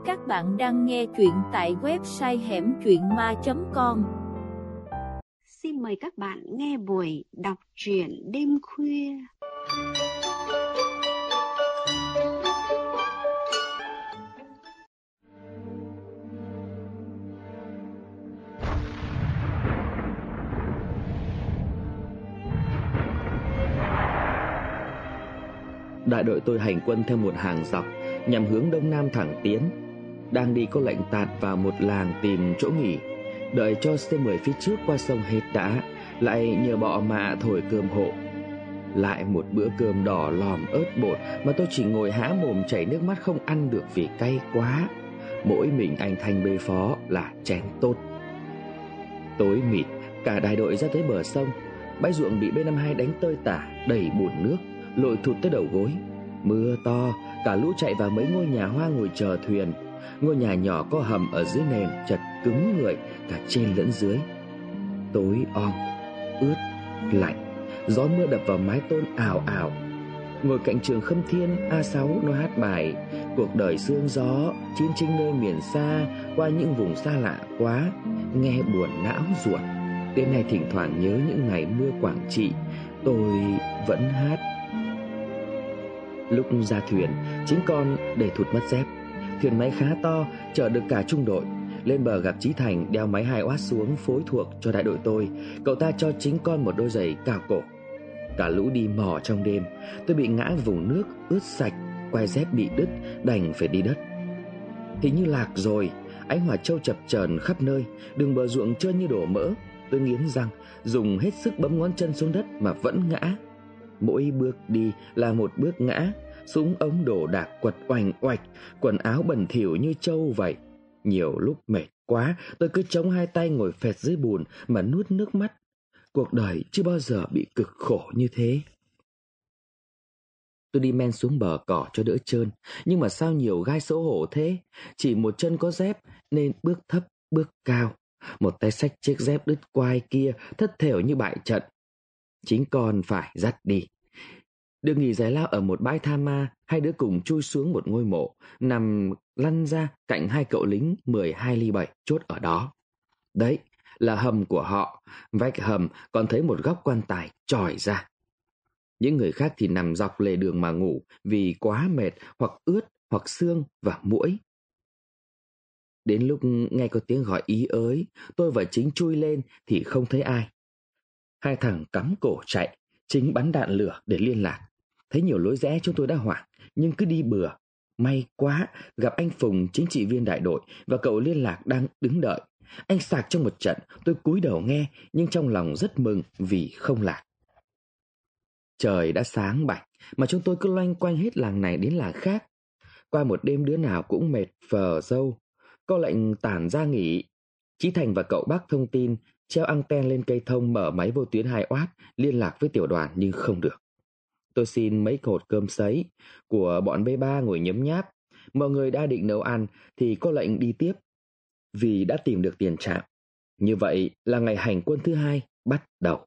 Các bạn đang nghe truyện tại website hẻmtruyện.ma.com. Xin mời các bạn nghe buổi đọc truyện đêm khuya. Đại đội tôi hành quân theo một hàng dọc nhằm hướng đông nam thẳng tiến. Đang đi có lệnh tạt vào một làng tìm chỗ nghỉ, đợi cho C10 phía trước qua sông hết đã, lại nhờ bọ mạ thổi cơm hộ. Lại một bữa cơm đỏ lòm ớt bột mà tôi chỉ ngồi há mồm chảy nước mắt không ăn được vì cay quá. Mỗi mình anh Thanh bê phó là chén tốt. Tối mịt, cả đại đội ra tới bờ sông. Bãi ruộng bị B52 đánh tơi tả, đầy bùn nước, lội thụt tới đầu gối. Mưa to, cả lũ chạy vào mấy ngôi nhà hoa ngồi chờ thuyền. Ngôi nhà nhỏ có hầm ở dưới nền, chật cứng người cả trên lẫn dưới. Tối om, ướt, lạnh, gió mưa đập vào mái tôn ào ào. Ngồi cạnh Trường Khâm Thiên, A6 nó hát bài cuộc đời sương gió, chiến tranh nơi miền xa, qua những vùng xa lạ quá, nghe buồn não ruột. Đến nay thỉnh thoảng nhớ những ngày mưa Quảng Trị, tôi vẫn hát. Lúc ra thuyền, chính con để thụt mất dép. Thuyền máy khá to, chở được cả trung đội. Lên bờ gặp Chí Thành đeo máy 2 oát xuống phối thuộc cho đại đội tôi. Cậu ta cho chính con một đôi giày cao cổ. Cả lũ đi mò trong đêm, tôi bị ngã vùng nước ướt sạch, quai dép bị đứt, đành phải đi đất. Hình như lạc rồi, ánh hỏa châu chập chờn khắp nơi, đường bờ ruộng trơn như đổ mỡ. Tôi nghiến răng, dùng hết sức bấm ngón chân xuống đất mà vẫn ngã. Mỗi bước đi là một bước ngã, súng ống đổ đạc quật oành oạch, quần áo bẩn thỉu như trâu vậy. Nhiều lúc mệt quá, tôi cứ chống hai tay ngồi phệt dưới bùn mà nuốt nước mắt. Cuộc đời chưa bao giờ bị cực khổ như thế. Tôi đi men xuống bờ cỏ cho đỡ trơn, nhưng mà sao nhiều gai xấu hổ thế? Chỉ một chân có dép nên bước thấp bước cao, một tay xách chiếc dép đứt quai kia thất thểu như bại trận. Chính con phải dắt đi. Được nghỉ giải lao ở một bãi tha ma, hai đứa cùng chui xuống một ngôi mộ, nằm lăn ra cạnh hai cậu lính 12 ly 7 chốt ở đó. Đấy là hầm của họ, vách hầm còn thấy một góc quan tài tròi ra. Những người khác thì nằm dọc lề đường mà ngủ vì quá mệt, hoặc ướt, hoặc sương và muỗi. Đến lúc nghe có tiếng gọi ý ới, tôi và Chính chui lên thì không thấy ai. Hai thằng cắm cổ chạy, Chính bắn đạn lửa để liên lạc. Thấy nhiều lối rẽ chúng tôi đã hoảng, nhưng cứ đi bừa. May quá, gặp anh Phùng, chính trị viên đại đội, và cậu liên lạc đang đứng đợi. Anh sạc trong một trận, tôi cúi đầu nghe, nhưng trong lòng rất mừng vì không lạc. Trời đã sáng bạch, mà chúng tôi cứ loanh quanh hết làng này đến làng khác. Qua một đêm đứa nào cũng mệt phờ râu. Có lệnh tản ra nghỉ. Chí Thành và cậu Bắc thông tin, treo anten lên cây thông mở máy vô tuyến 2 oát, liên lạc với tiểu đoàn nhưng không được. Tôi xin mấy hột cơm sấy của bọn B3 ngồi nhấm nháp. Mọi người đã định nấu ăn thì có lệnh đi tiếp, vì đã tìm được tiền trạm. Như vậy là ngày hành quân thứ 2 bắt đầu.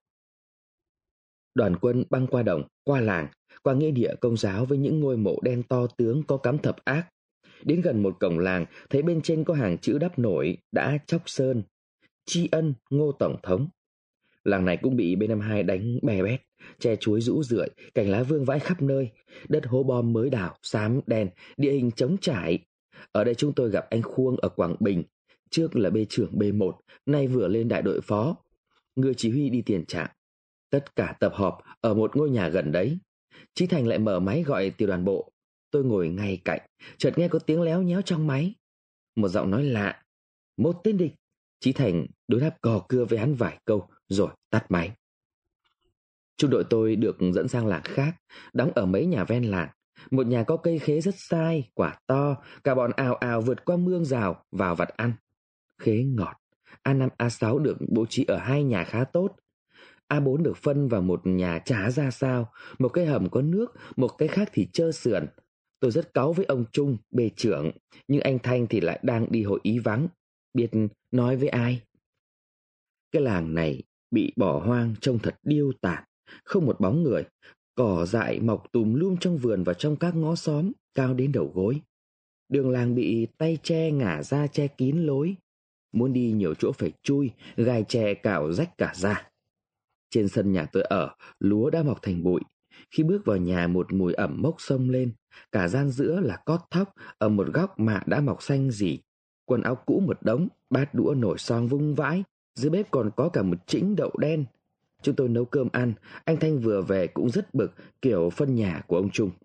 Đoàn quân băng qua đồng, qua làng, qua nghĩa địa Công giáo với những ngôi mộ đen to tướng có cắm thập ác. Đến gần một cổng làng, thấy bên trên có hàng chữ đắp nổi đã chóc sơn: tri ân Ngô Tổng thống. Làng này cũng bị B52 đánh bè bét, tre chuối rũ rượi, cành lá vương vãi khắp nơi, đất hố bom mới đào, xám đen, địa hình trống trải. Ở đây chúng tôi gặp anh Khuông ở Quảng Bình, trước là B trưởng B1, nay vừa lên đại đội phó, người chỉ huy đi tiền trạm. Tất cả tập họp ở một ngôi nhà gần đấy. Chí Thành lại mở máy gọi tiểu đoàn bộ. Tôi ngồi ngay cạnh, chợt nghe có tiếng léo nhéo trong máy. Một giọng nói lạ: một tên địch. Chí Thành đối đáp cò cưa với hắn vài câu rồi tắt máy. Trung đội tôi được dẫn sang làng khác, đóng ở mấy nhà ven làng. Một nhà có cây khế rất sai, quả to, cả bọn ào ào vượt qua mương rào vào vặt ăn. Khế ngọt. A5 A6 được bố trí ở 2 nhà khá tốt. A4 được phân vào một nhà chả ra sao, một cái hầm có nước, một cái khác thì trơ sườn. Tôi rất cáu với ông Trung, B trưởng, nhưng anh Thanh thì lại đang đi hội ý vắng, biết nói với ai. Cái làng này bị bỏ hoang trông thật điêu tàn, không một bóng người, cỏ dại mọc tùm lum trong vườn và trong các ngõ xóm cao đến đầu gối. Đường làng bị tay tre ngả ra che kín lối. Muốn đi nhiều chỗ phải chui, gai tre cào rách cả da. Trên sân nhà tôi ở, lúa đã mọc thành bụi. Khi bước vào nhà một mùi ẩm mốc xông lên. Cả gian giữa là cót thóc, ở một góc mạ đã mọc xanh rỉ. Quần áo cũ một đống, bát đũa nồi son vung vãi. Dưới bếp còn có cả một chĩnh đậu đen. Chúng tôi nấu cơm ăn, anh Thanh vừa về cũng rất bực, kiểu phân nhà của ông Trung.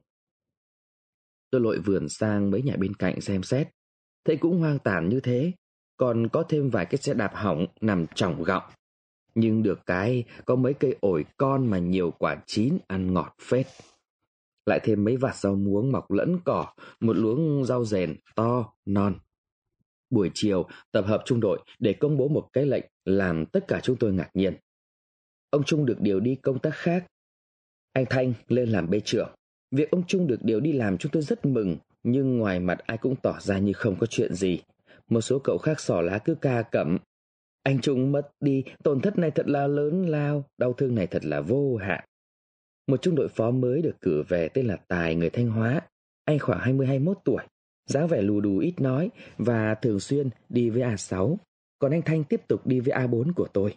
Tôi lội vườn sang mấy nhà bên cạnh xem xét. Thấy cũng hoang tàn như thế, còn có thêm vài cái xe đạp hỏng nằm trỏng gọng. Nhưng được cái có mấy cây ổi con mà nhiều quả chín ăn ngọt phết. Lại thêm mấy vạt rau muống mọc lẫn cỏ, một luống rau rèn to, non. Buổi chiều tập hợp trung đội để công bố một cái lệnh làm tất cả chúng tôi ngạc nhiên. Ông Trung được điều đi công tác khác. Anh Thanh lên làm bê trưởng. Việc ông Trung được điều đi làm chúng tôi rất mừng, nhưng ngoài mặt ai cũng tỏ ra như không có chuyện gì. Một số cậu khác xỏ lá cứ ca cẩm. Anh Trung mất đi, tổn thất này thật là lớn lao, đau thương này thật là vô hạn. Một trung đội phó mới được cử về tên là Tài, người Thanh Hóa. Anh khoảng 20-21 tuổi, dáng vẻ lù đù ít nói và thường xuyên đi với A6. Còn anh Thanh tiếp tục đi với A4 của tôi.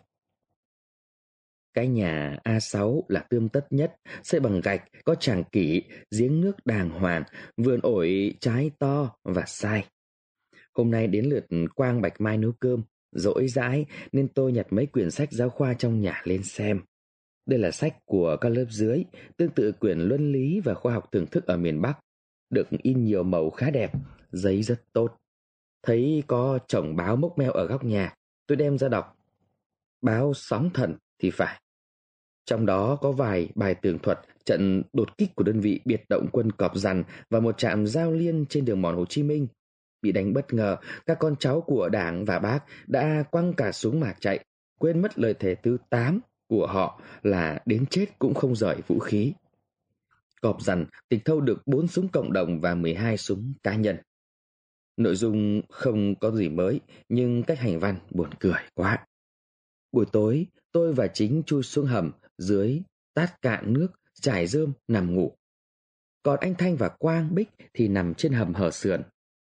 Cái nhà A6 là tươm tất nhất, xây bằng gạch, có tràng kỷ, giếng nước đàng hoàng, vườn ổi trái to và sai. Hôm nay đến lượt Quang Bạch Mai nấu cơm, dỗi dãi nên tôi nhặt mấy quyển sách giáo khoa trong nhà lên xem. Đây là sách của các lớp dưới, tương tự quyển luân lý và khoa học thưởng thức ở miền Bắc, được in nhiều màu khá đẹp, giấy rất tốt. Thấy có chồng báo mốc meo ở góc nhà, tôi đem ra đọc. Báo Sóng Thần thì phải. Trong đó có vài bài tường thuật trận đột kích của đơn vị biệt động quân Cọp Dằn và một trạm giao liên trên đường mòn Hồ Chí Minh. Bị đánh bất ngờ, các con cháu của Đảng và Bác đã quăng cả súng mà chạy, quên mất lời thề thứ 8 của họ là đến chết cũng không rời vũ khí. Cọp Dằn tịch thâu được 4 súng cộng đồng và 12 súng cá nhân. Nội dung không có gì mới, nhưng cách hành văn buồn cười quá. Buổi tối, tôi và Chính chui xuống hầm dưới, tát cạn nước, trải rơm, nằm ngủ. Còn anh Thanh và Quang Bích thì nằm trên hầm hở sườn.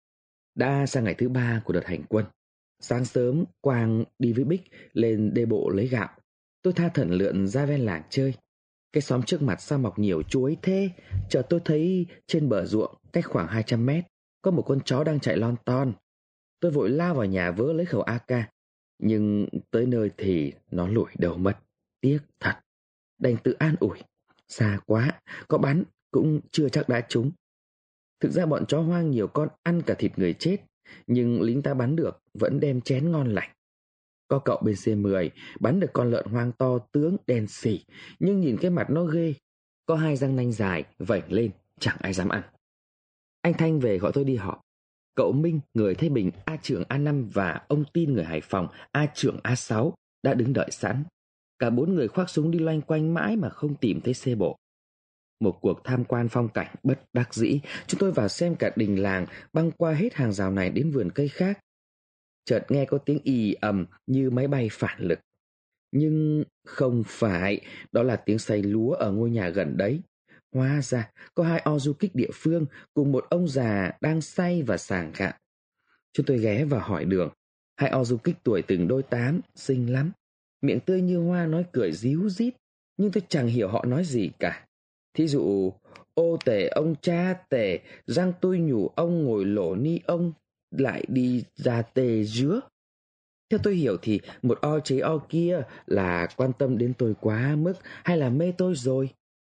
Đã sang ngày thứ 3 của đợt hành quân. Sáng sớm, Quang đi với Bích lên đê bộ lấy gạo. Tôi tha thẩn lượn ra ven làng chơi. Cái xóm trước mặt sao mọc nhiều chuối thế? Chợt tôi thấy trên bờ ruộng, cách khoảng 200 mét, có một con chó đang chạy lon ton. Tôi vội lao vào nhà vớ lấy khẩu AK. Nhưng tới nơi thì nó lủi đầu mất. Tiếc thật. Đành tự an ủi. Xa quá, có bắn cũng chưa chắc đã trúng. Thực ra bọn chó hoang nhiều con ăn cả thịt người chết, nhưng lính ta bắn được vẫn đem chén ngon lành. Có cậu bên C10 bắn được con lợn hoang to tướng đen xỉ, nhưng nhìn cái mặt nó ghê. Có 2 răng nanh dài vểnh lên, chẳng ai dám ăn. Anh Thanh về gọi tôi đi họp. Cậu Minh, người Thái Bình, A trưởng A5 và ông Tin, người Hải Phòng, A trưởng A6 đã đứng đợi sẵn. Cả 4 người khoác súng đi loanh quanh mãi mà không tìm thấy xe bộ. Một cuộc tham quan phong cảnh bất đắc dĩ, chúng tôi vào xem cả đình làng, băng qua hết hàng rào này đến vườn cây khác. Chợt nghe có tiếng ì ầm như máy bay phản lực. Nhưng không phải, đó là tiếng xay lúa ở ngôi nhà gần đấy. Hóa ra có 2 o du kích địa phương cùng một ông già đang xay và sàng gạo. Chúng tôi ghé vào hỏi đường. 2 o du kích tuổi từng đôi 8, xinh lắm. Miệng tươi như hoa, nói cười ríu rít, nhưng tôi chẳng hiểu họ nói gì cả. Thí dụ, ô tể ông cha tể, răng tôi nhủ ông ngồi lổ ni ông, lại đi ra tề dứa. Theo tôi hiểu thì một o chế o kia là quan tâm đến tôi quá mức hay là mê tôi rồi.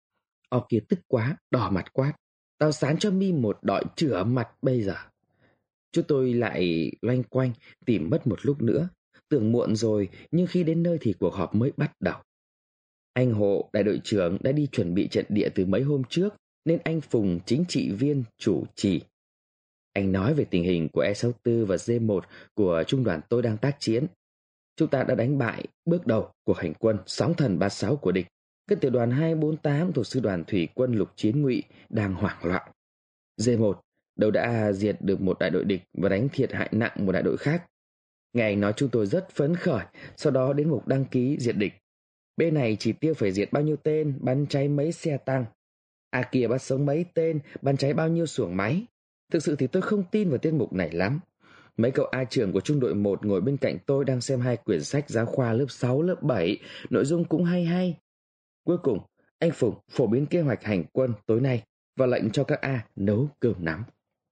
O kia tức quá, đỏ mặt quát. Tao sán cho mi một đọi chửa mặt bây giờ. Chúng tôi lại loanh quanh tìm mất một lúc nữa. Tưởng muộn rồi, nhưng khi đến nơi thì cuộc họp mới bắt đầu. Anh Hộ, đại đội trưởng, đã đi chuẩn bị trận địa từ mấy hôm trước, nên anh Phùng, chính trị viên, chủ trì. Anh nói về tình hình của E64 và D1 của trung đoàn tôi đang tác chiến. Chúng ta đã đánh bại bước đầu cuộc hành quân Sóng Thần 36 của địch. Các tiểu đoàn 248 thuộc sư đoàn thủy quân lục chiến ngụy đang hoảng loạn. D1 đầu đã diệt được một đại đội địch và đánh thiệt hại nặng một đại đội khác. Nghe anh nói chúng tôi rất phấn khởi, sau đó đến mục đăng ký diệt địch. Bên này chỉ tiêu phải diệt bao nhiêu tên, bắn cháy mấy xe tăng. A kia bắt sống mấy tên, bắn cháy bao nhiêu xuồng máy. Thực sự thì tôi không tin vào tiết mục này lắm. Mấy cậu A trưởng của trung đội 1 ngồi bên cạnh tôi đang xem 2 quyển sách giáo khoa lớp 6, lớp 7, nội dung cũng hay hay. Cuối cùng, anh Phùng phổ biến kế hoạch hành quân tối nay và lệnh cho các A nấu cơm nắm.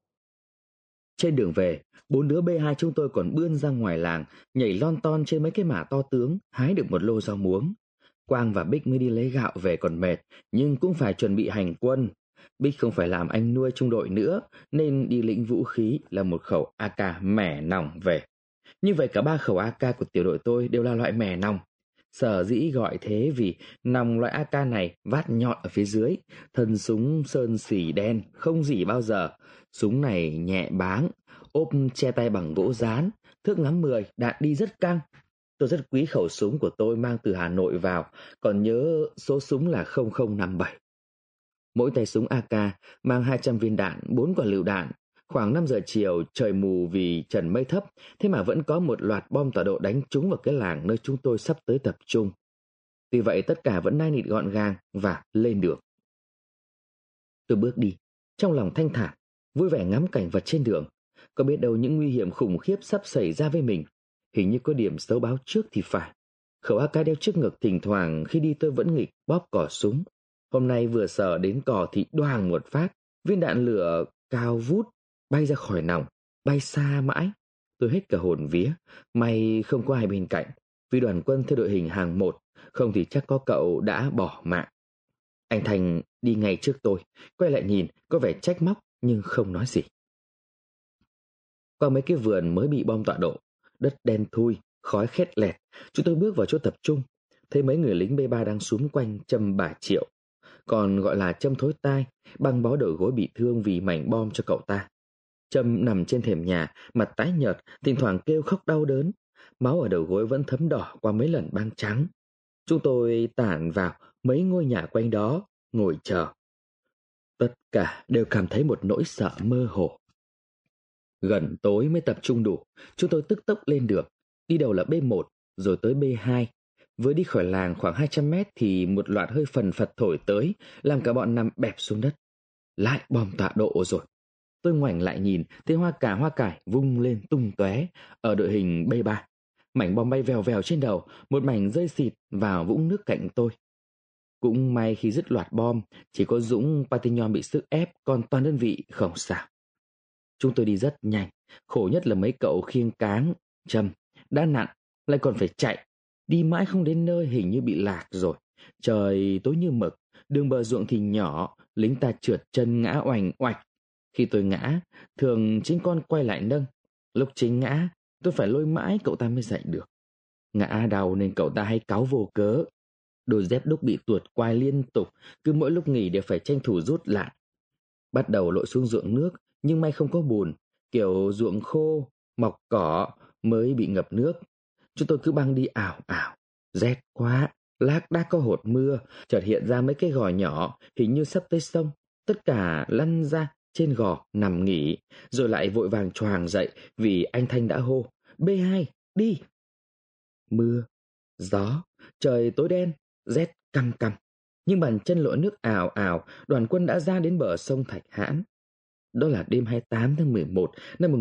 Trên đường về, 4 đứa B2 chúng tôi còn bươn ra ngoài làng, nhảy lon ton trên mấy cái mả to tướng, hái được một lô rau muống. Quang và Bích mới đi lấy gạo về còn mệt, nhưng cũng phải chuẩn bị hành quân. Bích không phải làm anh nuôi trung đội nữa, nên đi lĩnh vũ khí là một khẩu AK mẻ nòng về. Như vậy cả 3 khẩu AK của tiểu đội tôi đều là loại mẻ nòng. Sở dĩ gọi thế vì nòng loại AK này vát nhọn ở phía dưới, thân súng sơn xỉ đen, không rỉ bao giờ. Súng này nhẹ báng, ốp che tay bằng gỗ dán, thước ngắm 10, đạn đi rất căng. Tôi rất quý khẩu súng của tôi mang từ Hà Nội vào, còn nhớ số súng là 0057. Mỗi tay súng AK mang 200 viên đạn, 4 quả lựu đạn. Khoảng 5 giờ chiều, trời mù vì trần mây thấp, thế mà vẫn có một loạt bom tọa độ đánh trúng vào cái làng nơi chúng tôi sắp tới tập trung. Tuy vậy tất cả vẫn nai nịt gọn gàng và lên đường. Tôi bước đi, trong lòng thanh thản, vui vẻ ngắm cảnh vật trên đường. Có biết đâu những nguy hiểm khủng khiếp sắp xảy ra với mình. Hình như có điểm xấu báo trước thì phải. Khẩu AK đeo trước ngực, thỉnh thoảng khi đi tôi vẫn nghịch bóp cò súng. Hôm nay vừa sờ đến cò thì đoàng một phát, viên đạn lửa cao vút bay ra khỏi nòng, bay xa mãi. Tôi hết cả hồn vía, may không có ai bên cạnh, vì đoàn quân theo đội hình hàng 1, không thì chắc có cậu đã bỏ mạng. Anh Thành đi ngay trước tôi, quay lại nhìn, có vẻ trách móc nhưng không nói gì. Qua mấy cái vườn mới bị bom tọa độ, đất đen thui, khói khét lẹt, chúng tôi bước vào chỗ tập trung, thấy mấy người lính B3 đang xúm quanh châm bà Triệu, còn gọi là châm thối tai, băng bó đầu gối bị thương vì mảnh bom cho cậu ta. Trâm nằm trên thềm nhà, mặt tái nhợt, thỉnh thoảng kêu khóc đau đớn, máu ở đầu gối vẫn thấm đỏ qua mấy lần băng trắng. Chúng tôi tản vào mấy ngôi nhà quanh đó, ngồi chờ. Tất cả đều cảm thấy một nỗi sợ mơ hồ. Gần tối mới tập trung đủ, chúng tôi tức tốc lên đường. Đi đầu là B1, rồi tới B2. Vừa đi khỏi làng khoảng 200 mét thì một loạt hơi phần phật thổi tới, làm cả bọn nằm bẹp xuống đất. Lại bom tọa độ rồi. Tôi ngoảnh lại nhìn, thấy hoa cải vung lên tung tóe ở đội hình B3. Mảnh bom bay vèo vèo trên đầu, một mảnh rơi xịt vào vũng nước cạnh tôi. Cũng may khi dứt loạt bom, chỉ có Dũng Patignon bị sức ép, còn toàn đơn vị không sao. Chúng tôi đi rất nhanh, khổ nhất là mấy cậu khiêng cáng, Trâm, đã nặng, lại còn phải chạy. Đi mãi không đến nơi, hình như bị lạc rồi. Trời tối như mực, đường bờ ruộng thì nhỏ, lính ta trượt chân ngã oành oạch. Khi tôi ngã, thường chính con quay lại nâng. Lúc chính ngã, tôi phải lôi mãi cậu ta mới dậy được. Ngã đau nên cậu ta hay cáu vô cớ. Đôi dép đúc bị tuột quai liên tục, cứ mỗi lúc nghỉ đều phải tranh thủ rút lại. Bắt đầu lội xuống ruộng nước, nhưng may không có bùn, kiểu ruộng khô, mọc cỏ mới bị ngập nước. Chúng tôi cứ băng đi ảo ảo, rét quá, lác đác có hột mưa, chợt hiện ra mấy cái gò nhỏ, hình như sắp tới sông. Tất cả lăn ra trên gò nằm nghỉ, rồi lại vội vàng choàng dậy vì anh Thanh đã hô, B2, đi! Mưa, gió, trời tối đen, rét căm căm. Nhưng bàn chân lội nước ào ào, đoàn quân đã ra đến bờ sông Thạch Hãn. Đó là đêm 28 tháng 11 năm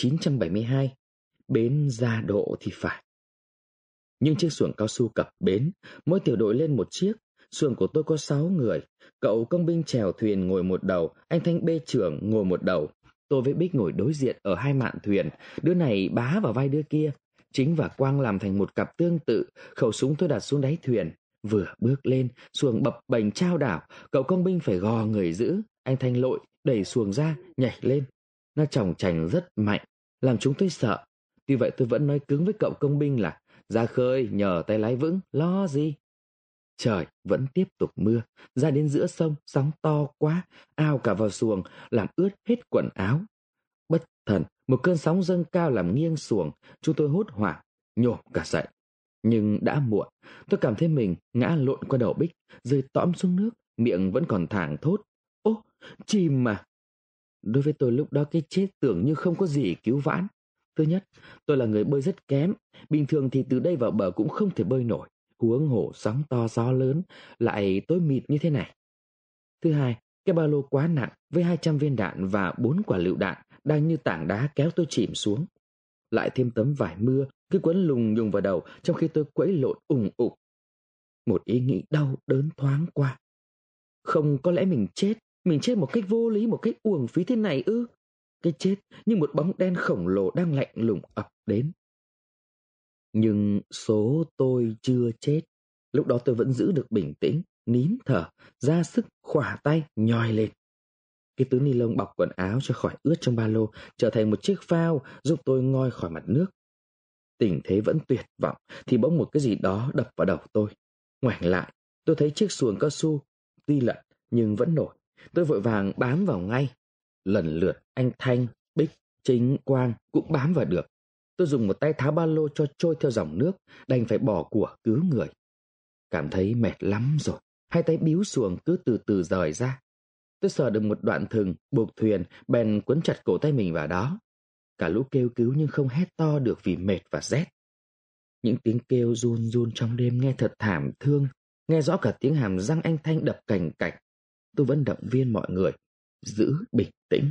1972, bến Gia Độ thì phải. Nhưng chiếc xuồng cao su cập bến, mỗi tiểu đội lên một chiếc. Xuồng của tôi có 6 người, cậu công binh chèo thuyền ngồi một đầu, anh Thanh bê trưởng ngồi một đầu. Tôi với Bích ngồi đối diện ở hai mạn thuyền, đứa này bá vào vai đứa kia. Chính và Quang làm thành một cặp tương tự, khẩu súng tôi đặt xuống đáy thuyền. Vừa bước lên, xuồng bập bềnh chao đảo, cậu công binh phải gò người giữ, anh Thanh lội, đẩy xuồng ra, nhảy lên. Nó chòng chành rất mạnh, làm chúng tôi sợ. Tuy vậy tôi vẫn nói cứng với cậu công binh là ra khơi, nhờ tay lái vững, lo gì. Trời vẫn tiếp tục mưa, ra đến giữa sông, sóng to quá, ao cả vào xuồng, làm ướt hết quần áo. Bất thần, một cơn sóng dâng cao làm nghiêng xuồng, chúng tôi hốt hoảng, nhổm cả dậy. Nhưng đã muộn, tôi cảm thấy mình ngã lộn qua đầu Bích, rơi tõm xuống nước, miệng vẫn còn thảng thốt. Ô, chìm mà! Đối với tôi lúc đó cái chết tưởng như không có gì cứu vãn. Thứ nhất, tôi là người bơi rất kém, bình thường thì từ đây vào bờ cũng không thể bơi nổi, huống hồ sóng to gió lớn, lại tối mịt như thế này. Thứ hai, Cái ba lô quá nặng với 200 viên đạn và 4 quả lựu đạn đang như tảng đá kéo tôi chìm xuống. Lại thêm tấm vải mưa cứ quấn lùng nhùng vào đầu trong khi tôi quẫy lộn ùng ục. Một ý nghĩ đau đớn thoáng qua. Không, có lẽ mình chết một cách vô lý, một cách uổng phí thế này ư? Cái chết như một bóng đen khổng lồ đang lạnh lùng ập đến. Nhưng số tôi chưa chết. Lúc đó tôi vẫn giữ được bình tĩnh, nín thở, ra sức khỏa tay nhoi lên. Cái túi ni lông bọc quần áo cho khỏi ướt trong ba lô trở thành một chiếc phao giúp tôi ngoi khỏi mặt nước. Tình thế vẫn tuyệt vọng thì bỗng một cái gì đó đập vào đầu tôi. Ngoảnh lại, tôi thấy chiếc xuồng cao su tuy lật nhưng vẫn nổi. Tôi vội vàng bám vào ngay. Lần lượt anh Thanh, Bích, Chính, Quang cũng bám vào được. Tôi dùng một tay tháo ba lô cho trôi theo dòng nước, đành phải bỏ của cứu người. Cảm thấy mệt lắm rồi, hai tay bíu xuồng cứ từ từ rời ra. Tôi sờ được một đoạn thừng buộc thuyền, bèn quấn chặt cổ tay mình vào đó. Cả lũ kêu cứu nhưng không hét to được vì mệt và rét. Những tiếng kêu run run trong đêm nghe thật thảm thương, nghe rõ cả tiếng hàm răng anh Thanh đập cành cạch. Tôi vẫn động viên mọi người giữ bình tĩnh.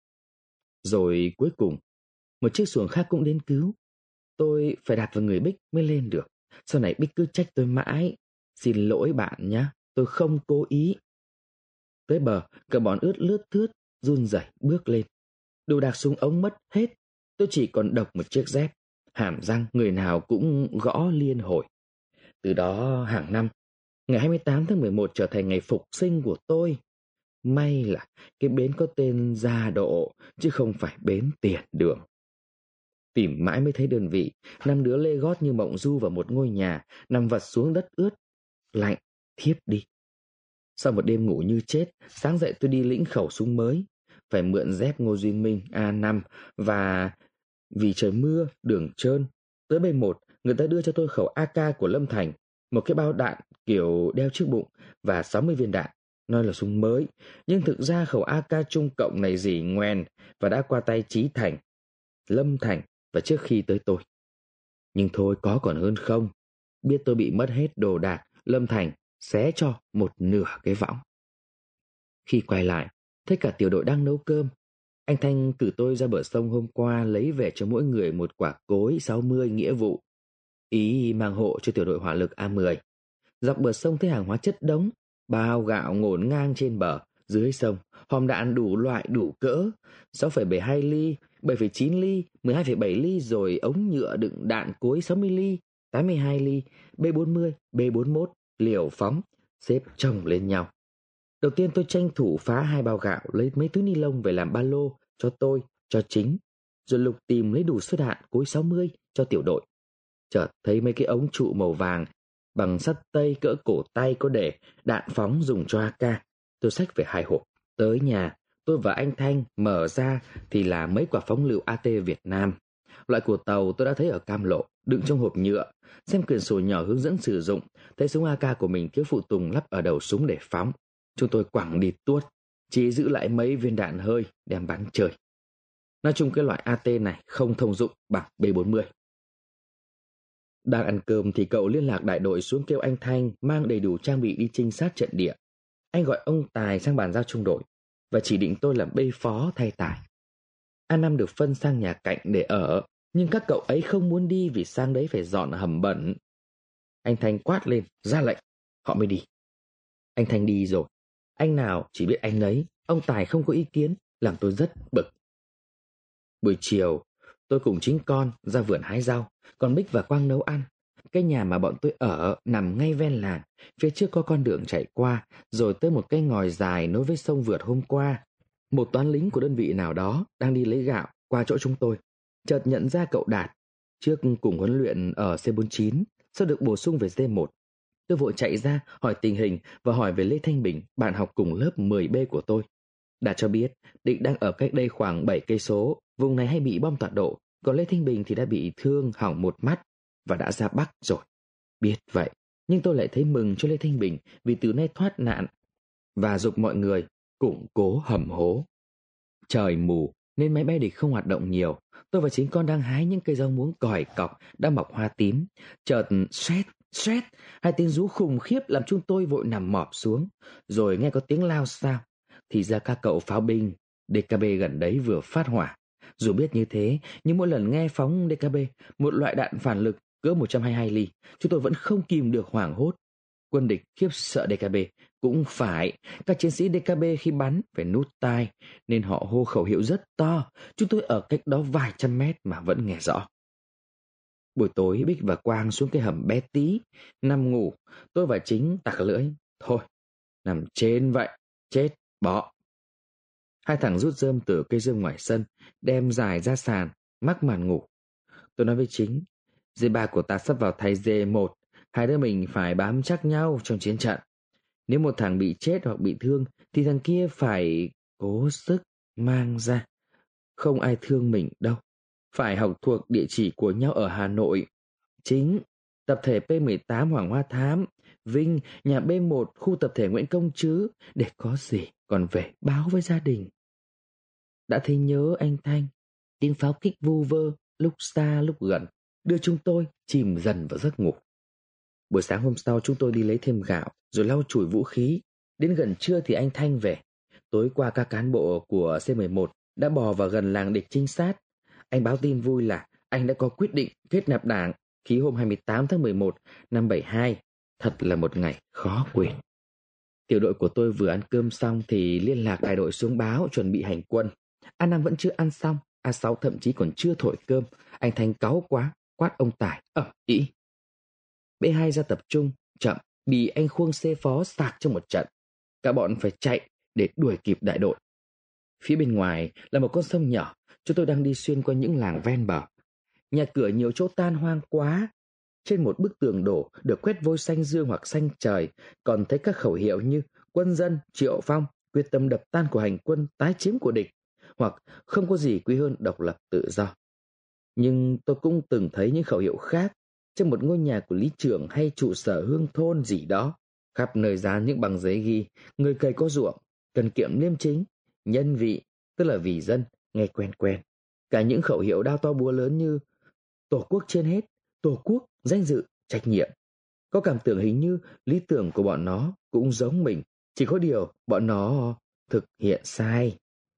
Rồi cuối cùng, một chiếc xuồng khác cũng đến cứu. Tôi phải đặt vào người Bích mới lên được. Sau này Bích cứ trách tôi mãi. Xin lỗi bạn nhé, tôi không cố ý. Tới bờ, cả bọn ướt lướt thướt, run rẩy bước lên. Đồ đạc xuống ống mất hết. Tôi chỉ còn độc một chiếc dép. Hàm răng người nào cũng gõ liên hồi. Từ đó hàng năm, ngày 28 tháng 11 trở thành ngày phục sinh của tôi. May là cái bến có tên Gia Độ, chứ không phải bến Tiền Đường. Tìm mãi mới thấy đơn vị, 5 đứa lê gót như mộng du vào một ngôi nhà, nằm vật xuống đất ướt, lạnh, thiếp đi. Sau một đêm ngủ như chết, sáng dậy tôi đi lĩnh khẩu súng mới. Phải mượn dép Ngô Duy Minh A5 và vì trời mưa, đường trơn. Tới B1, người ta đưa cho tôi khẩu AK của Lâm Thành, một cái bao đạn kiểu đeo trước bụng và 60 viên đạn. Nói là súng mới, nhưng thực ra khẩu AK trung cộng này dỉ ngoèn và đã qua tay Chí Thành, Lâm Thành và trước khi tới tôi. Nhưng thôi có còn hơn không. Biết tôi bị mất hết đồ đạc, Lâm Thành xé cho một nửa cái võng. Khi quay lại, thấy cả tiểu đội đang nấu cơm. Anh Thanh cử tôi ra bờ sông hôm qua lấy về cho mỗi người một quả cối 60 nghĩa vụ. Ý mang hộ cho tiểu đội hỏa lực A10. Dọc bờ sông thấy hàng hóa chất đống, bao gạo ngổn ngang trên bờ, dưới sông, hòm đạn đủ loại đủ cỡ, 6,72 ly, 7,9 ly, 12,7 ly rồi ống nhựa đựng đạn cối 60 ly, 82 ly, B40, B41, liều phóng, xếp chồng lên nhau. Đầu tiên tôi tranh thủ phá 2 bao gạo, lấy mấy túi ni lông về làm ba lô cho tôi, cho Chính, rồi lục tìm lấy đủ số đạn cối 60 cho tiểu đội. Chợt thấy mấy cái ống trụ màu vàng bằng sắt tây cỡ cổ tay có để đạn phóng dùng cho AK. Tôi xách về 2 hộp. Tới nhà, tôi và anh Thanh mở ra thì là mấy quả phóng lựu AT Việt Nam. Loại của tàu tôi đã thấy ở Cam Lộ, đựng trong hộp nhựa. Xem quyển sổ nhỏ hướng dẫn sử dụng, thấy súng AK của mình thiếu phụ tùng lắp ở đầu súng để phóng. Chúng tôi quẳng đi tuốt, chỉ giữ lại mấy viên đạn hơi đem bắn chơi. Nói chung cái loại AT này không thông dụng bằng B40. Đang ăn cơm thì cậu liên lạc đại đội xuống kêu anh Thanh mang đầy đủ trang bị đi trinh sát trận địa. Anh gọi ông Tài sang bàn giao trung đội và chỉ định tôi làm bê phó thay Tài. A5 được phân sang nhà cạnh để ở, nhưng các cậu ấy không muốn đi vì sang đấy phải dọn hầm bẩn. Anh Thanh quát lên, ra lệnh, họ mới đi. Anh Thanh đi rồi, anh nào chỉ biết anh ấy, ông Tài không có ý kiến, làm tôi rất bực. Buổi chiều, tôi cùng Chính con ra vườn hái rau, còn Bích và Quang nấu ăn. Cái nhà mà bọn tôi ở nằm ngay ven làng, phía trước có con đường chạy qua, rồi tới một cái ngòi dài nối với sông vượt hôm qua. Một toán lính của đơn vị nào đó đang đi lấy gạo qua chỗ chúng tôi. Chợt nhận ra cậu Đạt, trước cùng huấn luyện ở C49, sau được bổ sung về D1. Tôi vội chạy ra hỏi tình hình và hỏi về Lê Thanh Bình, bạn học cùng lớp 10B của tôi. Đạt cho biết Định đang ở cách đây khoảng 7 cây số, vùng này hay bị bom tọa độ, còn Lê Thanh Bình thì đã bị thương hỏng một mắt và đã ra Bắc rồi. Biết vậy, nhưng tôi lại thấy mừng cho Lê Thanh Bình vì từ nay thoát nạn và giục mọi người củng cố hầm hố. Trời mù nên máy bay địch không hoạt động nhiều. Tôi và Chính con đang hái những cây rau muống còi cọc đang mọc hoa tím. Chợt sét, hai tiếng rú khủng khiếp làm chúng tôi vội nằm mọp xuống. Rồi nghe có tiếng lao xao. Thì ra các cậu pháo binh DKB gần đấy vừa phát hỏa. Dù biết như thế, nhưng mỗi lần nghe phóng DKB, một loại đạn phản lực cỡ 122 ly, chúng tôi vẫn không kìm được hoảng hốt. Quân địch khiếp sợ DKB cũng phải. Các chiến sĩ DKB khi bắn phải nút tai, nên họ hô khẩu hiệu rất to. Chúng tôi ở cách đó vài trăm mét mà vẫn nghe rõ. Buổi tối Bích và Quang xuống cái hầm bé tí, nằm ngủ. Tôi và Chính tặc lưỡi. Thôi, nằm trên vậy, chết, bỏ. Hai thằng rút rơm từ cây rơm ngoài sân, đem dài ra sàn, mắc màn ngủ. Tôi nói với Chính, D3 của ta sắp vào thay D1, hai đứa mình phải bám chắc nhau trong chiến trận. Nếu một thằng bị chết hoặc bị thương, thì thằng kia phải cố sức mang ra. Không ai thương mình đâu. Phải học thuộc địa chỉ của nhau ở Hà Nội. Chính, tập thể P18 Hoàng Hoa Thám, Vinh, nhà B1, khu tập thể Nguyễn Công Trứ, để có gì còn về báo với gia đình. Đã thấy nhớ anh Thanh, tiếng pháo kích vu vơ, lúc xa lúc gần, đưa chúng tôi chìm dần vào giấc ngủ. Buổi sáng hôm sau chúng tôi đi lấy thêm gạo, rồi lau chùi vũ khí. Đến gần trưa thì anh Thanh về. Tối qua các cán bộ của C11 đã bò vào gần làng địch trinh sát. Anh báo tin vui là anh đã có quyết định kết nạp đảng khi hôm 28 tháng 11 năm 72. Thật là một ngày khó quên. Tiểu đội của tôi vừa ăn cơm xong thì liên lạc đại đội xuống báo chuẩn bị hành quân. A5 vẫn chưa ăn xong, A6 thậm chí còn chưa thổi cơm. Anh Thanh cáu quá, quát ông Tài ầm ĩ. B2 ra tập trung, chậm, bị anh Khuông C phó sạc trong một trận. Cả bọn phải chạy để đuổi kịp đại đội. Phía bên ngoài là một con sông nhỏ, chúng tôi đang đi xuyên qua những làng ven bờ. Nhà cửa nhiều chỗ tan hoang quá. Trên một bức tường đổ được quét vôi xanh dương hoặc xanh trời, còn thấy các khẩu hiệu như quân dân Triệu Phong, quyết tâm đập tan của hành quân, tái chiếm của địch, hoặc không có gì quý hơn độc lập tự do. Nhưng tôi cũng từng thấy những khẩu hiệu khác trong một ngôi nhà của lý trưởng hay trụ sở hương thôn gì đó. Khắp nơi dán những bằng giấy ghi người cày có ruộng, cần kiệm liêm chính, nhân vị, tức là vì dân, nghe quen quen. Cả những khẩu hiệu đao to búa lớn như Tổ quốc trên hết, Tổ quốc, danh dự, trách nhiệm. Có cảm tưởng hình như lý tưởng của bọn nó cũng giống mình, chỉ có điều bọn nó thực hiện sai.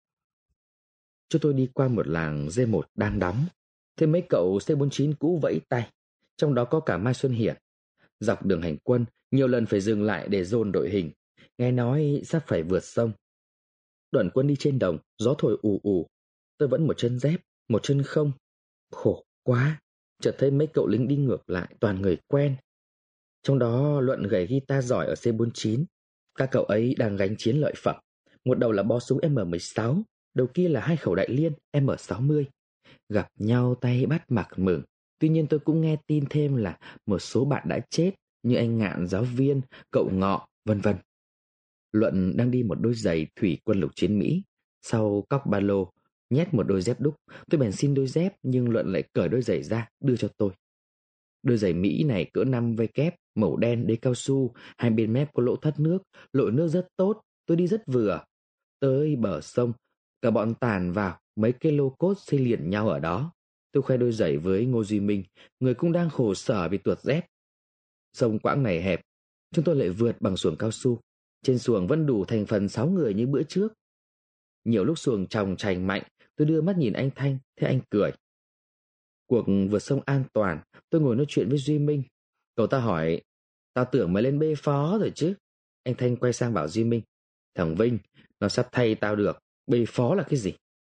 Chúng tôi đi qua một làng D1 đang đóng, thấy mấy cậu C49 cũ vẫy tay, trong đó có cả Mai Xuân Hiển. Dọc đường hành quân, nhiều lần phải dừng lại để dồn đội hình, nghe nói sắp phải vượt sông. Đoàn quân đi trên đồng, gió thổi ù ù, tôi vẫn một chân dép, một chân không. Khổ quá, chợt thấy mấy cậu lính đi ngược lại toàn người quen. Trong đó Luận gảy guitar giỏi ở C49. Các cậu ấy đang gánh chiến lợi phẩm. Một đầu là bo súng M16, đầu kia là 2 khẩu đại liên M60. Gặp nhau tay bắt mặt mừng. Tuy nhiên tôi cũng nghe tin thêm là một số bạn đã chết, như anh Ngạn giáo viên, cậu Ngọ, vân vân. Luận đang đi một đôi giày thủy quân lục chiến Mỹ. Sau cóc ba lô, nhét một đôi dép đúc. Tôi bèn xin đôi dép, nhưng Luận lại cởi đôi giày ra, đưa cho tôi. Đôi giày Mỹ này cỡ 5V kép, màu đen, đế cao su, hai bên mép có lỗ thoát nước, lội nước rất tốt, tôi đi rất vừa. Tới bờ sông, cả bọn tàn vào, mấy cái lô cốt xây liền nhau ở đó. Tôi khoe đôi giày với Ngô Duy Minh, người cũng đang khổ sở vì tuột dép. Sông quãng này hẹp, chúng tôi lại vượt bằng xuồng cao su. Trên xuồng vẫn đủ thành phần 6 người như bữa trước. Nhiều lúc xuồng tròng trành mạnh, tôi đưa mắt nhìn anh Thanh, thấy anh cười. Cuộc vượt sông an toàn, tôi ngồi nói chuyện với Duy Minh. Cậu ta hỏi, tao tưởng mày lên B phó rồi chứ. Anh Thanh quay sang bảo Duy Minh, thằng Vinh, nó sắp thay tao được, B phó là cái gì?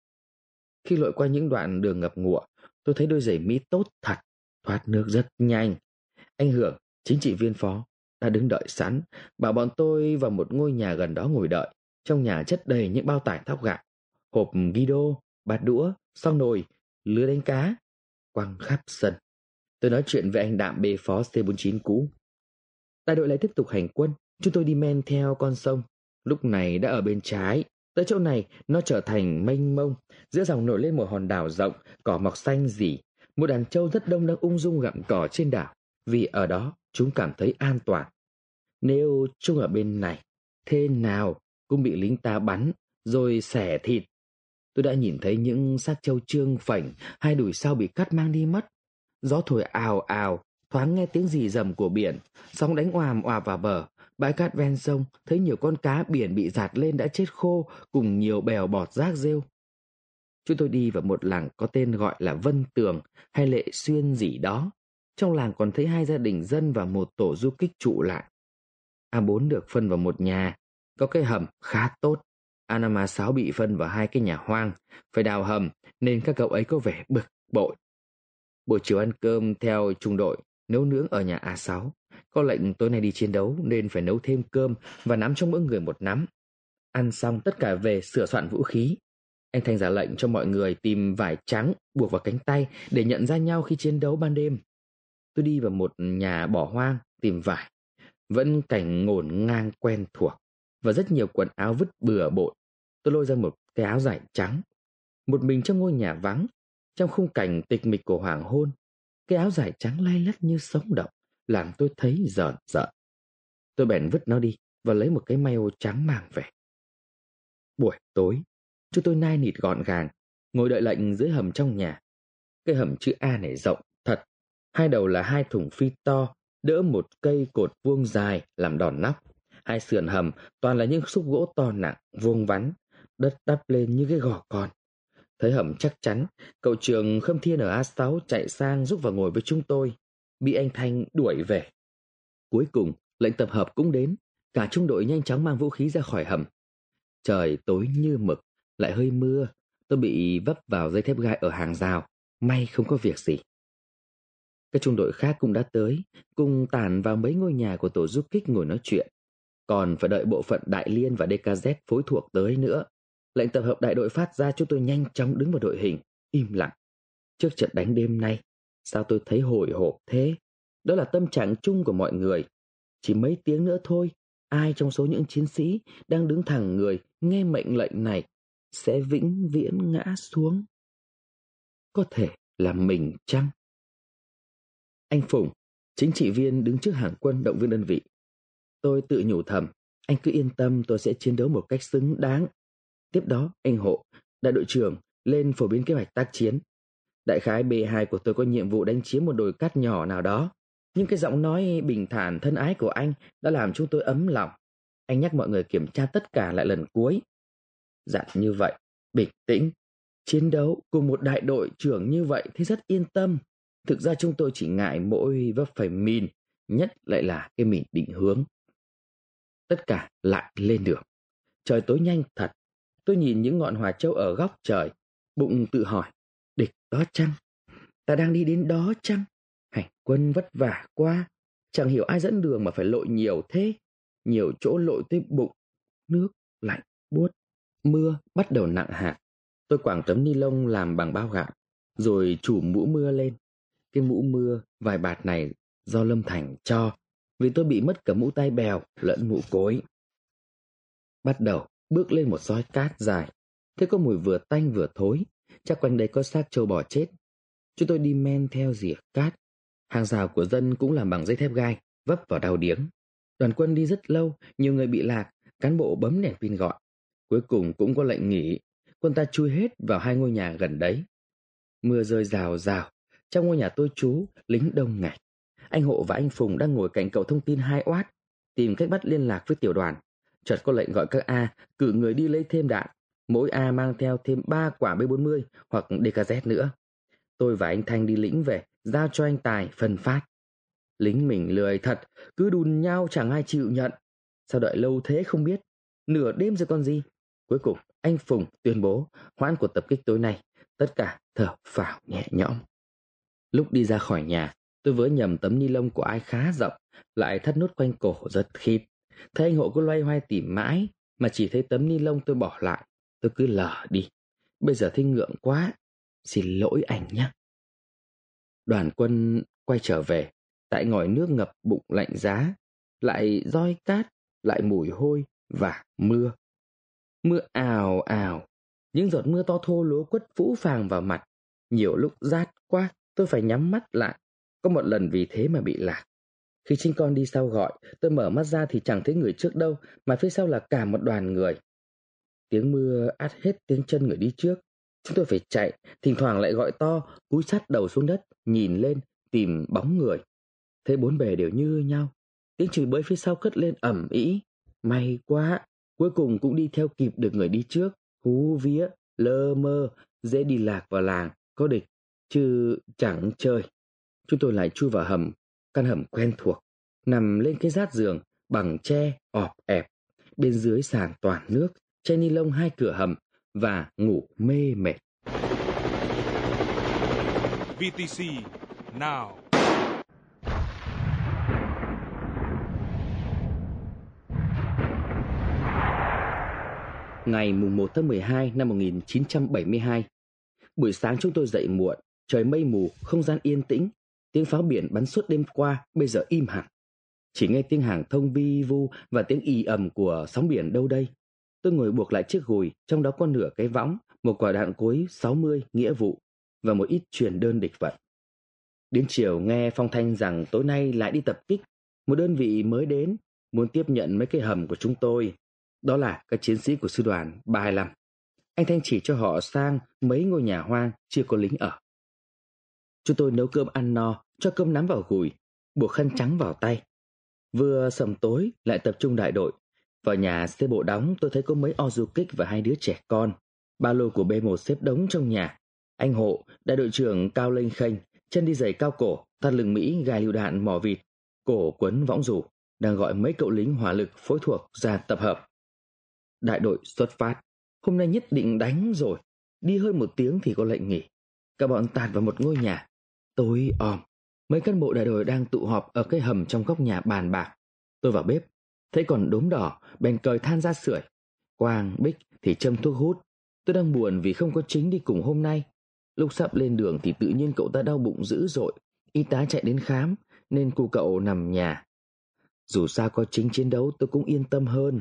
Khi lội qua những đoạn đường ngập ngụa, tôi thấy đôi giày Mỹ tốt thật, thoát nước rất nhanh. Anh Hưởng, chính trị viên phó, đã đứng đợi sẵn, bảo bọn tôi vào một ngôi nhà gần đó ngồi đợi. Trong nhà chất đầy những bao tải thóc gạo, hộp ghi đô, bát đũa, xoong nồi, lưới đánh cá, quăng khắp sân. Tôi nói chuyện với anh Đạm B phó C49 cũ. Đại đội lại tiếp tục hành quân, chúng tôi đi men theo con sông. Lúc này đã ở bên trái, tới chỗ này nó trở thành mênh mông, giữa dòng nổi lên một hòn đảo rộng, cỏ mọc xanh rỉ. Một đàn trâu rất đông đang ung dung gặm cỏ trên đảo, vì ở đó chúng cảm thấy an toàn. Nếu chúng ở bên này, thế nào cũng bị lính ta bắn, rồi xẻ thịt. Tôi đã nhìn thấy những xác trâu trương phành, hai đùi sau bị cắt mang đi mất. Gió thổi ào ào, thoáng nghe tiếng rì rầm của biển, sóng đánh oàm oà vào bờ, Bãi cát ven sông thấy nhiều con cá biển bị dạt lên đã chết khô cùng nhiều bèo bọt rác rêu. Chúng tôi đi vào một làng có tên gọi là Vân Tường hay Lệ Xuyên gì đó. Trong làng còn thấy 2 gia đình dân và một tổ du kích trụ lại. A4 được phân vào một nhà, có cái hầm khá tốt. A5, A6 bị phân vào 2 cái nhà hoang, phải đào hầm nên các cậu ấy có vẻ bực bội. Buổi chiều ăn cơm theo trung đội, nấu nướng ở nhà A6. Có lệnh tối nay đi chiến đấu nên phải nấu thêm cơm và nắm cho mỗi người một nắm. Ăn xong tất cả về sửa soạn vũ khí. Anh Thanh ra lệnh cho mọi người tìm vải trắng buộc vào cánh tay để nhận ra nhau khi chiến đấu ban đêm. Tôi đi vào một nhà bỏ hoang tìm vải. Vẫn cảnh ngổn ngang quen thuộc và rất nhiều quần áo vứt bừa bộn. Tôi lôi ra một cái áo dài trắng. Một mình trong ngôi nhà vắng, trong khung cảnh tịch mịch của hoàng hôn, cái áo dài trắng lay lắt như sống động, làm tôi thấy rợn rợn. Tôi bèn vứt nó đi và lấy một cái maillot trắng mang về. Buổi tối, chúng tôi nai nịt gọn gàng, ngồi đợi lệnh dưới hầm trong nhà. Cái hầm chữ A này rộng thật. 2 đầu là 2 thùng phi to, đỡ một cây cột vuông dài làm đòn nóc. 2 sườn hầm toàn là những xúc gỗ to nặng, vuông vắn, đất đắp lên như cái gò con. Thấy hầm chắc chắn, cậu Trường Khâm Thiên ở A6 chạy sang giúp vào ngồi với chúng tôi, bị anh Thanh đuổi về. Cuối cùng, lệnh tập hợp cũng đến, cả trung đội nhanh chóng mang vũ khí ra khỏi hầm. Trời tối như mực, lại hơi mưa, tôi bị vấp vào dây thép gai ở hàng rào, may không có việc gì. Các trung đội khác cũng đã tới, cùng tản vào mấy ngôi nhà của tổ du kích ngồi nói chuyện. Còn phải đợi bộ phận Đại Liên và DKZ phối thuộc tới nữa. Lệnh tập hợp đại đội phát ra, chúng tôi nhanh chóng đứng vào đội hình, im lặng. Trước trận đánh đêm nay, sao tôi thấy hồi hộp thế? Đó là tâm trạng chung của mọi người. Chỉ mấy tiếng nữa thôi, ai trong số những chiến sĩ đang đứng thẳng người nghe mệnh lệnh này sẽ vĩnh viễn ngã xuống. Có thể là mình chăng? Anh Phùng, chính trị viên đứng trước hàng quân động viên đơn vị. Tôi tự nhủ thầm, anh cứ yên tâm, tôi sẽ chiến đấu một cách xứng đáng. Tiếp đó, anh Hộ, đại đội trưởng, lên phổ biến kế hoạch tác chiến. Đại khái B2 của tôi có nhiệm vụ đánh chiếm một đồi cát nhỏ nào đó. Nhưng cái giọng nói bình thản thân ái của anh đã làm chúng tôi ấm lòng. Anh nhắc mọi người kiểm tra tất cả lại lần cuối. Dặn như vậy, bình tĩnh. Chiến đấu cùng một đại đội trưởng như vậy thì rất yên tâm. Thực ra chúng tôi chỉ ngại mỗi vấp phải mìn, nhất lại là cái mìn định hướng. Tất cả lại lên đường. Trời tối nhanh thật. Tôi nhìn những ngọn hỏa châu ở góc trời, bụng tự hỏi, địch đó chăng? Ta đang đi đến đó chăng? Hành quân vất vả quá, chẳng hiểu ai dẫn đường mà phải lội nhiều thế. Nhiều chỗ lội tới bụng, nước lạnh buốt, mưa bắt đầu nặng hạt. Tôi quàng tấm ni lông làm bằng bao gạo, rồi trùm mũ mưa lên. Cái mũ mưa vài bạt này do Lâm Thành cho, vì tôi bị mất cả mũ tai bèo lẫn mũ cối. Bắt đầu bước lên một xói cát dài, thấy có mùi vừa tanh vừa thối, chắc quanh đây có xác trâu bò chết. Chúng tôi đi men theo rìa cát. Hàng rào của dân cũng làm bằng dây thép gai, vấp vào đao điếng. Đoàn quân đi rất lâu, nhiều người bị lạc, cán bộ bấm đèn pin gọi. Cuối cùng cũng có lệnh nghỉ, quân ta chui hết vào 2 ngôi nhà gần đấy. Mưa rơi rào rào, trong ngôi nhà tôi trú, lính đông nghạch. Anh Hộ và anh Phùng đang ngồi cạnh cậu thông tin 2 oát, tìm cách bắt liên lạc với tiểu đoàn. Chợt có lệnh gọi các A cử người đi lấy thêm đạn, mỗi A mang theo thêm 3 quả B40 hoặc DKZ nữa. Tôi và anh Thanh đi lĩnh về, giao cho anh Tài phân phát. Lính mình lười thật, cứ đùn nhau chẳng ai chịu nhận. Sao đợi lâu thế không biết, nửa đêm rồi còn gì. Cuối cùng anh Phùng tuyên bố hoãn cuộc tập kích tối nay, tất cả thở phào nhẹ nhõm. Lúc đi ra khỏi nhà, tôi vớ nhầm tấm ni lông của ai khá rộng, lại thắt nút quanh cổ rất khít. Thấy anh Hộ cứ loay hoay tìm mãi, mà chỉ thấy tấm ni lông tôi bỏ lại. Tôi cứ lờ đi. Bây giờ thấy ngượng quá, xin lỗi anh nhé. Đoàn quân quay trở về, tại ngòi nước ngập bụng lạnh giá, lại roi cát, lại mùi hôi và mưa. Mưa ào ào, những giọt mưa to thô lố quất phũ phàng vào mặt. Nhiều lúc rát quá, tôi phải nhắm mắt lại. Có một lần vì thế mà bị lạc. Khi Trinh Con đi sau gọi, tôi mở mắt ra thì chẳng thấy người trước đâu, mà phía sau là cả một đoàn người. Tiếng mưa át hết tiếng chân người đi trước. Chúng tôi phải chạy, thỉnh thoảng lại gọi to, cúi sát đầu xuống đất, nhìn lên, tìm bóng người. Thấy bốn bề đều như nhau. tiếng chửi bới phía sau cất lên ầm ĩ. May quá, cuối cùng cũng đi theo kịp được người đi trước. Hú vía, lơ mơ, dễ đi lạc vào làng, có địch, chứ chẳng chơi. Chúng tôi lại chui vào hầm, căn hầm quen thuộc, nằm lên cái rát giường bằng tre ọp ẹp. Bên dưới sàn toàn nước, che ni lông 2 cửa hầm và ngủ mê mệt. VTC now. Ngày mùng 1 tháng 12 năm 1972. Buổi sáng chúng tôi dậy muộn, trời mây mù, không gian yên tĩnh. Tiếng pháo biển bắn suốt đêm qua bây giờ im hẳn. Chỉ nghe tiếng hàng thông vi vu và tiếng ì ầm của sóng biển đâu đây. Tôi ngồi buộc lại chiếc gùi, trong đó có nửa cái võng, một quả đạn cối 60 nghĩa vụ và một ít truyền đơn địch vận. Đến chiều nghe phong thanh rằng tối nay lại đi tập kích. Một đơn vị mới đến, muốn tiếp nhận mấy cái hầm của chúng tôi. Đó là các chiến sĩ của sư đoàn 325. Anh Thanh chỉ cho họ sang mấy ngôi nhà hoang chưa có lính ở. Chúng tôi nấu cơm ăn no, cho cơm nắm vào gùi, buộc khăn trắng vào tay. Vừa sầm tối lại tập trung đại đội. Vào nhà xe bộ đóng tôi thấy có mấy o du kích và 2 đứa trẻ con. Ba lô của B1 xếp đống trong nhà. Anh Hộ, đại đội trưởng cao lênh khênh, chân đi giày cao cổ, thắt lưng Mỹ gài lựu đạn mỏ vịt, cổ quấn võng dù, đang gọi mấy cậu lính hỏa lực phối thuộc ra tập hợp. Đại đội xuất phát. Hôm nay nhất định đánh rồi. Đi hơn 1 tiếng thì có lệnh nghỉ. Cả bọn tạt vào một ngôi nhà. Tối om. Mấy cán bộ đại đội đang tụ họp ở cái hầm trong góc nhà bàn bạc. Tôi vào bếp, thấy còn đốm đỏ, bèn cởi than ra sưởi. Quang, Bích thì châm thuốc hút. Tôi đang buồn vì không có Chính đi cùng hôm nay. Lúc sắp lên đường thì tự nhiên cậu ta đau bụng dữ dội. Y tá chạy đến khám nên cu cậu nằm nhà. Dù sao có Chính chiến đấu tôi cũng yên tâm hơn.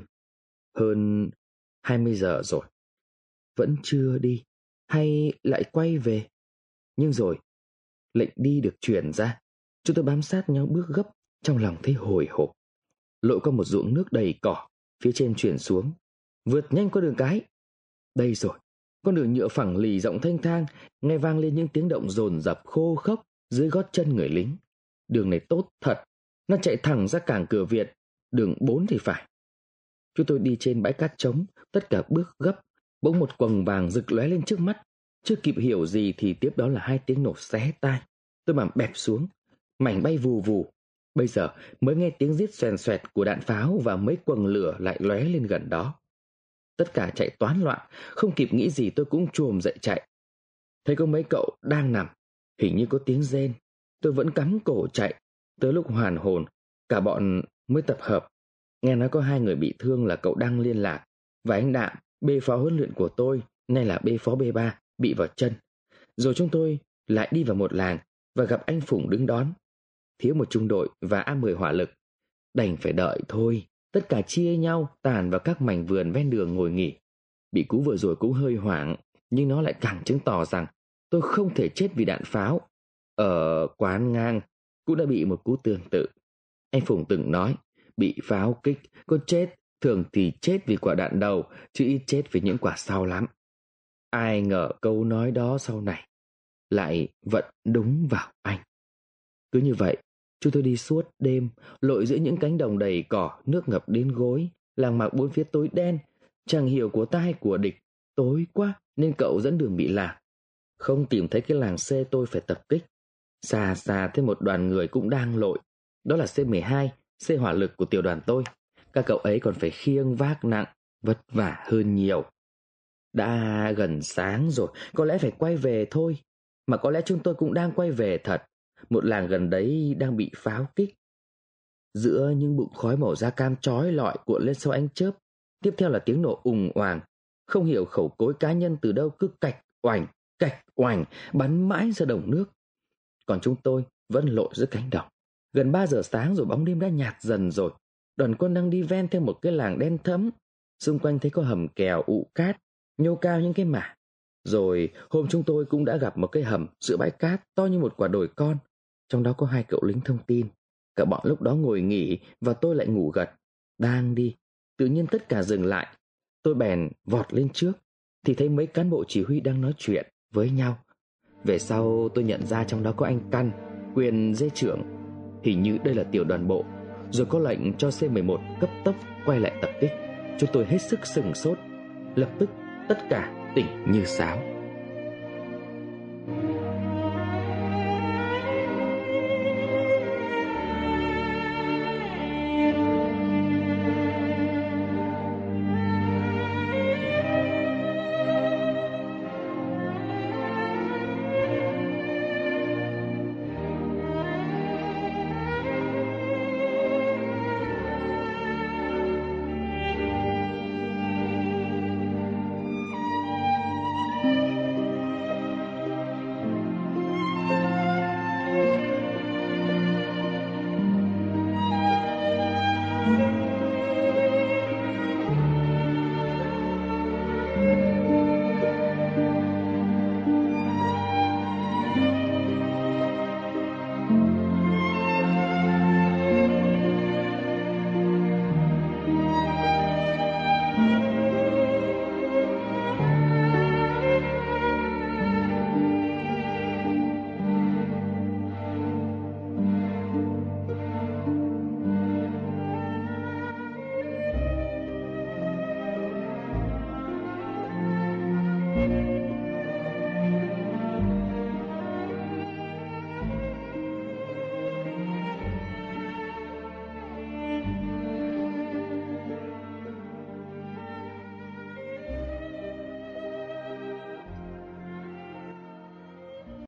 Hơn 20 giờ rồi. Vẫn chưa đi. Hay lại quay về? Nhưng rồi, lệnh đi được truyền ra. Chúng tôi bám sát nhau bước gấp, trong lòng thấy hồi hộp. Lội qua một ruộng nước đầy cỏ, phía trên chuyển xuống. Vượt nhanh qua đường cái. Đây rồi, con đường nhựa phẳng lì rộng thanh thang, nghe vang lên những tiếng động dồn dập khô khốc dưới gót chân người lính. Đường này tốt thật, nó chạy thẳng ra cảng Cửa Việt, đường 4 thì phải. Chúng tôi đi trên bãi cát trống, tất cả bước gấp, bỗng một quầng vàng rực lóe lên trước mắt. Chưa kịp hiểu gì thì tiếp đó là 2 tiếng nổ xé tai. Tôi bám bẹp xuống, mảnh bay vù vù. Bây giờ mới nghe tiếng rít xoèn xoẹt của đạn pháo và mấy quầng lửa lại lóe lên gần đó. Tất cả chạy toán loạn, không kịp nghĩ gì tôi cũng chồm dậy chạy. Thấy có mấy cậu đang nằm, hình như có tiếng rên. Tôi vẫn cắm cổ chạy. Tới lúc hoàn hồn, cả bọn mới tập hợp. Nghe nói có 2 người bị thương là cậu Đăng liên lạc, và anh Đạm, B phó huấn luyện của tôi, nay là B phó B3, bị vào chân. Rồi chúng tôi lại đi vào một làng và gặp anh Phùng đứng đón. Thiếu một trung đội và A10 hỏa lực. Đành phải đợi thôi. Tất cả chia nhau tàn vào các mảnh vườn ven đường ngồi nghỉ. Bị cú vừa rồi cũng hơi hoảng, nhưng nó lại càng chứng tỏ rằng tôi không thể chết vì đạn pháo. Ở quán ngang cũng đã bị một cú tương tự. Anh Phùng từng nói, bị pháo kích có chết, thường thì chết vì quả đạn đầu, chứ ít chết vì những quả sau lắm. Ai ngờ câu nói đó sau này lại vận đúng vào anh. Cứ như vậy, chúng tôi đi suốt đêm, lội giữa những cánh đồng đầy cỏ, nước ngập đến gối, làng mạc bốn phía tối đen, chẳng hiểu của ta hay của địch. Tối quá nên cậu dẫn đường bị lạc. Không tìm thấy cái làng C tôi phải tập kích. Xa xa thấy một đoàn người cũng đang lội. Đó là C12, C hỏa lực của tiểu đoàn tôi. Các cậu ấy còn phải khiêng vác nặng, vất vả hơn nhiều. Đã gần sáng rồi, có lẽ phải quay về thôi. Mà có lẽ chúng tôi cũng đang quay về thật. Một làng gần đấy đang bị pháo kích. Giữa những bụng khói màu da cam chói lọi cuộn lên sau ánh chớp, tiếp theo là tiếng nổ ùng oàng. Không hiểu khẩu cối cá nhân từ đâu cứ cạch oành, bắn mãi ra đồng nước. Còn chúng tôi vẫn lội giữa cánh đồng. Gần 3 giờ sáng rồi, bóng đêm đã nhạt dần rồi. Đoàn quân đang đi ven theo một cái làng đen thẫm. Xung quanh thấy có hầm kèo ụ cát, nhô cao những cái mả. Rồi hôm chúng tôi cũng đã gặp một cái hầm giữa bãi cát to như một quả đồi con. Trong đó có 2 cậu lính thông tin. Cả bọn lúc đó ngồi nghỉ và tôi lại ngủ gật. Đang đi, tự nhiên tất cả dừng lại. Tôi bèn vọt lên trước thì thấy mấy cán bộ chỉ huy đang nói chuyện với nhau. Về sau tôi nhận ra trong đó có anh Căn, quyền dê trưởng. Hình như đây là tiểu đoàn bộ. rồi có lệnh cho C11 cấp tốc quay lại tập kích. Chúng tôi hết sức sửng sốt. Lập tức tất cả tỉnh như sáo.